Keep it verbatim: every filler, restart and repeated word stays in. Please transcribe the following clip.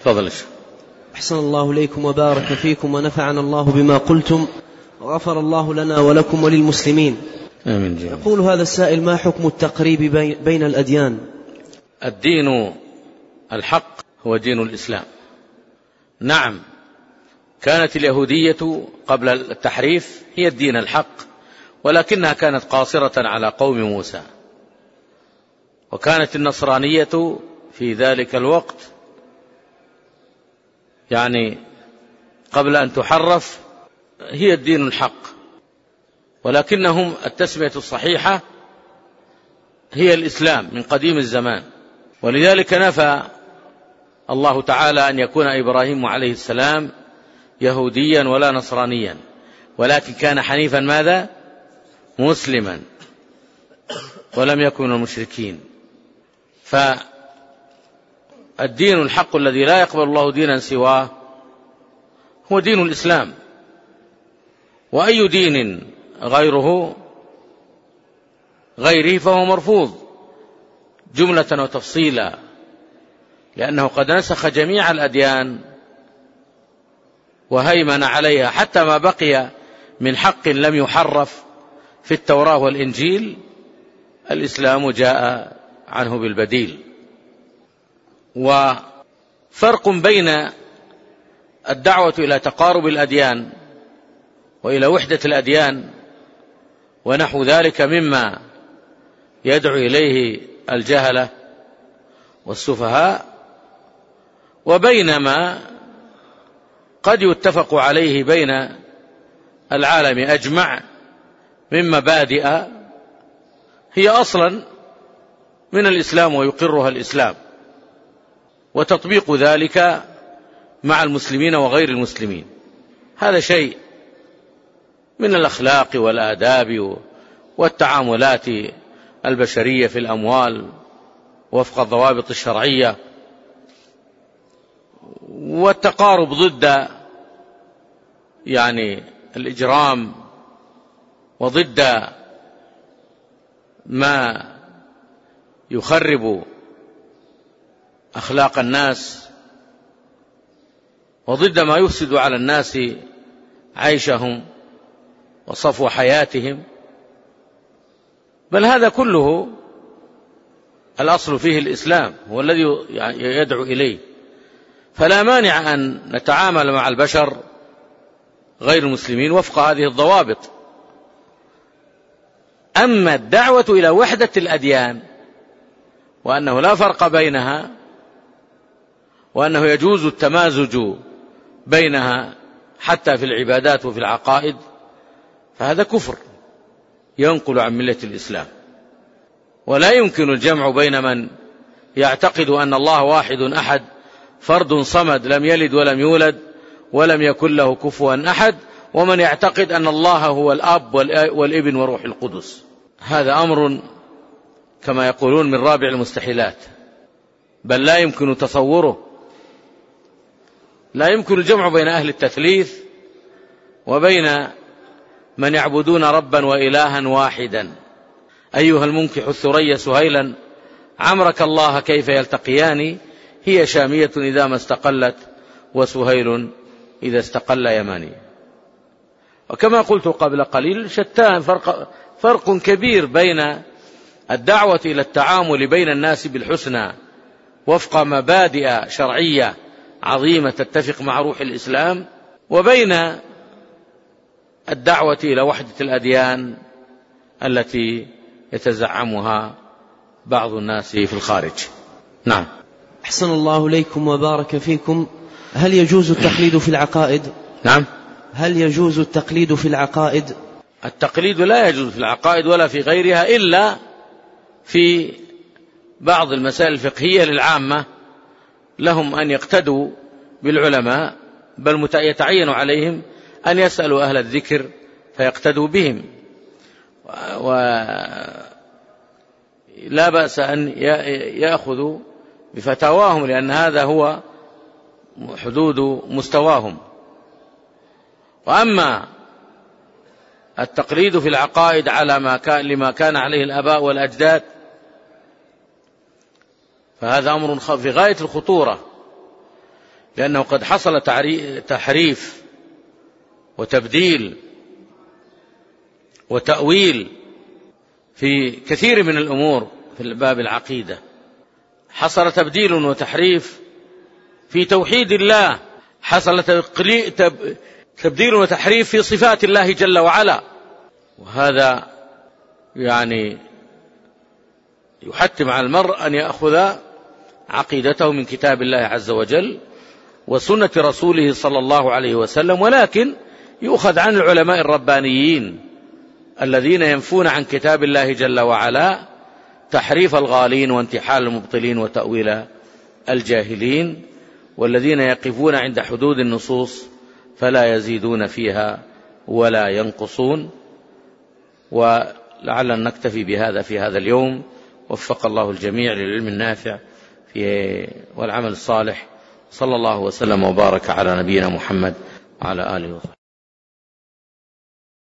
تفضل. أحسن الله إليكم وبارك فيكم ونفعنا الله بما قلتم وغفر الله لنا ولكم وللمسلمين. آمين جميعا. يقول هذا السائل: ما حكم التقريب بين الأديان؟ الدين الحق هو دين الإسلام. نعم، كانت اليهودية قبل التحريف هي الدين الحق، ولكنها كانت قاصرة على قوم موسى، وكانت النصرانية في ذلك الوقت يعني قبل أن تحرف هي الدين الحق، ولكنهم التسمية الصحيحة هي الإسلام من قديم الزمان. ولذلك نفى الله تعالى أن يكون إبراهيم عليه السلام يهوديا ولا نصرانيا، ولكن كان حنيفا ماذا؟ مسلما، ولم يكن من المشركين. فالدين الحق الذي لا يقبل الله دينا سواه هو دين الإسلام، وأي دين غيره غيره فهو مرفوض جملة وتفصيلا، لأنه قد نسخ جميع الأديان وهيمن عليها، حتى ما بقي من حق لم يحرف في التوراة والإنجيل الإسلام جاء عنه بالبديل. وفرق بين الدعوة إلى تقارب الأديان وإلى وحدة الأديان ونحو ذلك مما يدعو إليه الجهلة والسفهاء، وبينما قد يتفق عليه بين العالم أجمع من مبادئ هي أصلا من الإسلام ويقرها الإسلام، وتطبيق ذلك مع المسلمين وغير المسلمين. هذا شيء من الأخلاق والآداب والتعاملات البشرية في الأموال وفق الضوابط الشرعية، والتقارب ضد يعني الإجرام وضد ما يخرب أخلاق الناس وضد ما يفسد على الناس عيشهم وصفو حياتهم، بل هذا كله الأصل فيه الإسلام هو الذي يدعو إليه. فلا مانع أن نتعامل مع البشر غير المسلمين وفق هذه الضوابط. أما الدعوة إلى وحدة الأديان وأنه لا فرق بينها وأنه يجوز التمازج بينها حتى في العبادات وفي العقائد، فهذا كفر ينقل عن ملة الإسلام. ولا يمكن الجمع بين من يعتقد أن الله واحد أحد فرد صمد لم يلد ولم يولد ولم يكن له كفوا أحد، ومن يعتقد أن الله هو الأب والابن وروح القدس. هذا أمر كما يقولون من رابع المستحيلات، بل لا يمكن تصوره. لا يمكن الجمع بين أهل التثليث وبين من يعبدون ربا وإلها واحدا. أيها المنكح الثريا سهيلا عمرك الله كيف يلتقيان، هي شامية إذا ما استقلت وسهيل إذا استقل يماني. وكما قلت قبل قليل شتان، فرق, فرق كبير بين الدعوة إلى التعامل بين الناس بالحسنى وفق مبادئ شرعية عظيمة تتفق مع روح الإسلام، وبين الدعوة إلى وحدة الأديان التي يتزعمها بعض الناس في الخارج. نعم. أحسن الله إليكم وبارك فيكم. هل يجوز التقليد في العقائد؟ نعم. هل يجوز التقليد في العقائد؟ التقليد لا يجوز في العقائد ولا في غيرها، إلا في بعض المسائل الفقهية للعامة لهم أن يقتدوا بالعلماء، بل يتعين عليهم أن يسألوا أهل الذكر فيقتدوا بهم، ولا بأس أن يأخذوا بفتاواهم، لأن هذا هو حدود مستواهم. وأما التقليد في العقائد على ما كان لما كان عليه الآباء والأجداد فهذا أمر في غاية الخطورة، لأنه قد حصل تحريف وتبديل وتأويل في كثير من الأمور في باب العقيدة. حصل تبديل وتحريف في توحيد الله، حصل تبديل وتحريف في صفات الله جل وعلا، وهذا يعني يحتم على المرء أن يأخذ عقيدته من كتاب الله عز وجل وسنة رسوله صلى الله عليه وسلم، ولكن يؤخذ عن العلماء الربانيين الذين ينفون عن كتاب الله جل وعلا تحريف الغالين وانتحال المبطلين وتأويل الجاهلين، والذين يقفون عند حدود النصوص فلا يزيدون فيها ولا ينقصون. ولعلنا نكتفي بهذا في هذا اليوم. وفق الله الجميع للعلم النافع والعمل الصالح. صلى الله وسلم وبارك على نبينا محمد وعلى آله وصحبه.